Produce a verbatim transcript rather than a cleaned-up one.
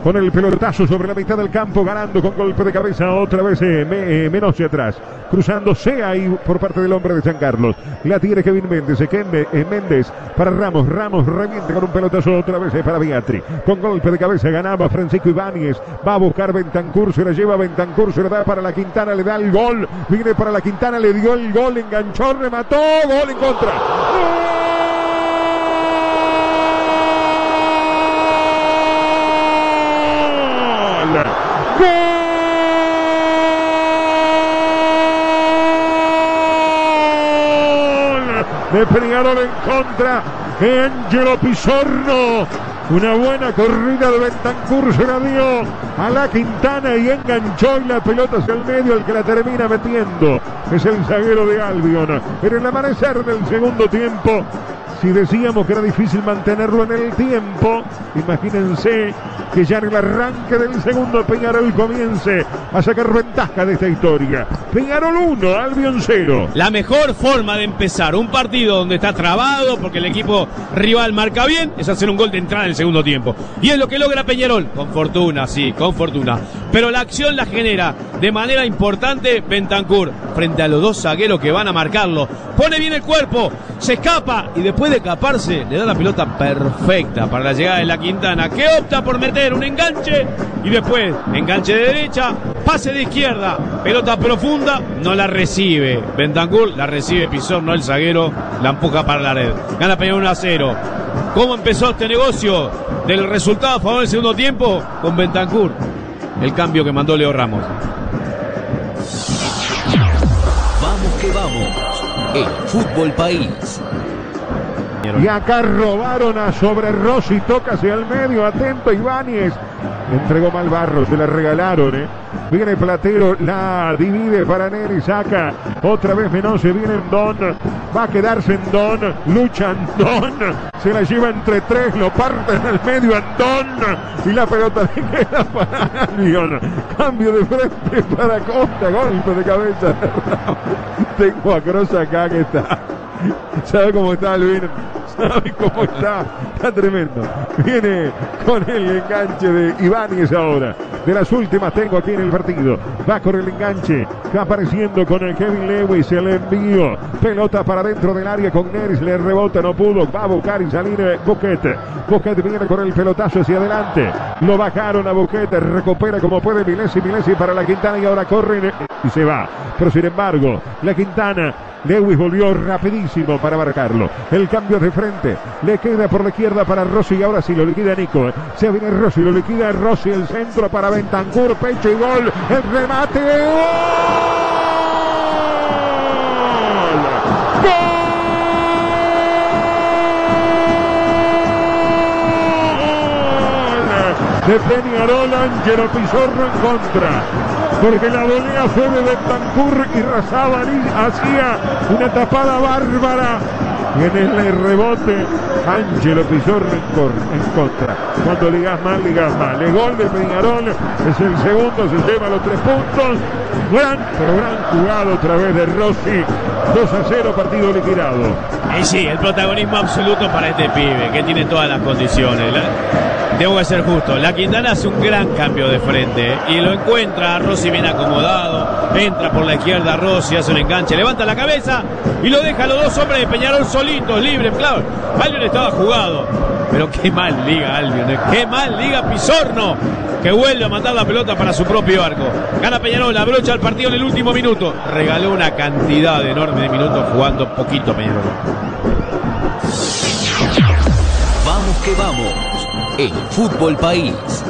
con el pelotazo sobre la mitad del campo, ganando con golpe de cabeza otra vez eh, me, eh, Menossi atrás, cruzándose ahí por parte del hombre de San Carlos. La tiene Kevin Méndez, eh, eh, Méndez para Ramos, Ramos revienta con un pelotazo otra vez eh, para Biatri, con golpe de cabeza ganaba Francisco Ibáñez, va a buscar Bentancur, se la lleva Bentancur, se la da para la Quintana, le da el gol, viene para la Quintana, le dio el gol, enganchó, remató, gol en contra. ¡Gol! De Peñarol en contra de Angelo Pizorno. Una buena corrida de Bentancur se la dio a la Quintana y enganchó y la pelota hacia el medio, el que la termina metiendo es el zaguero de Albion. En el amanecer del segundo tiempo, si decíamos que era difícil mantenerlo en el tiempo, imagínense que ya en el arranque del segundo Peñarol comience a sacar ventaja de esta historia. Peñarol uno, Albion cero. La mejor forma de empezar un partido donde está trabado porque el equipo rival marca bien es hacer un gol de entrada en el segundo tiempo. Y es lo que logra Peñarol, con fortuna, sí, con fortuna. Pero la acción la genera de manera importante Bentancur frente a los dos zagueros que van a marcarlo. Pone bien el cuerpo, se escapa y después de escaparse le da la pelota perfecta para la llegada de la Quintana, que opta por meter un enganche y después enganche de derecha, pase de izquierda, pelota profunda, no la recibe Bentancur, la recibe Pizorno, el zaguero, la empuja para la red. Gana Peñarol uno a cero. ¿Cómo empezó este negocio del resultado a favor del segundo tiempo? Con Bentancur, el cambio que mandó Leo Ramos. Vamos que vamos, el Fútbol País. Y acá robaron a sobre Rossi, toca hacia el medio, atento Ibáñez. Entregó mal Barros, se la regalaron, ¿eh? Viene Platero, la divide para Neri, saca otra vez Menossi, viene en Don, va a quedarse en Don, lucha en Don, se la lleva entre tres, lo parte en el medio en Don y la pelota le queda para Albion. Cambio de frente para Costa, golpe de cabeza. Tengo a Cross acá que está. ¿Sabe cómo está Alvin? ¿Sabe cómo está? Está tremendo. Viene con el enganche de Ibáñez ahora. De las últimas tengo aquí en el partido. Va con el enganche. Va apareciendo con el Kevin Lewis. El envío. Pelota para dentro del área con Neris. Le rebota, no pudo. Va a buscar y salir Boquete. Boquete viene con el pelotazo hacia adelante. Lo bajaron a Boquete. Recupera como puede Milesi. Milesi para la Quintana y ahora corre y se va. Pero sin embargo, la Quintana, Lewis volvió rapidísimo para marcarlo. El cambio de frente. Le queda por la izquierda para Rossi y ahora sí lo liquida Nico. Se viene Rossi, lo liquida Rossi. El centro para Bentancur, pecho y gol. El remate. ¡Gol! ¡Gol! De Peñarol, Angelo Pizorno en contra. Porque la volea fue de Bentancur y Razabali hacía una tapada bárbara. Y en el rebote, Angelo Pizorno en, en contra. Cuando ligas mal, ligas mal. El gol de Peñarol es el segundo, se lleva los tres puntos. Gran, pero gran jugado otra vez de Rossi. dos a cero, partido liquidado. Y sí, el protagonismo absoluto para este pibe, que tiene todas las condiciones. La... Debo que ser justo, la Quintana hace un gran cambio de frente ¿eh? y lo encuentra Rossi bien acomodado, entra por la izquierda Rossi, hace un enganche, levanta la cabeza y lo deja a los dos hombres de Peñarol solitos, libres, claro. Albion estaba jugado, pero qué mal liga Albion, ¿eh? qué mal liga Pizorno, que vuelve a mandar la pelota para su propio arco. Gana Peñarol, abrocha el partido en el último minuto, regaló una cantidad enorme de minutos jugando poquito Peñarol. Vamos que vamos. El Fútbol País.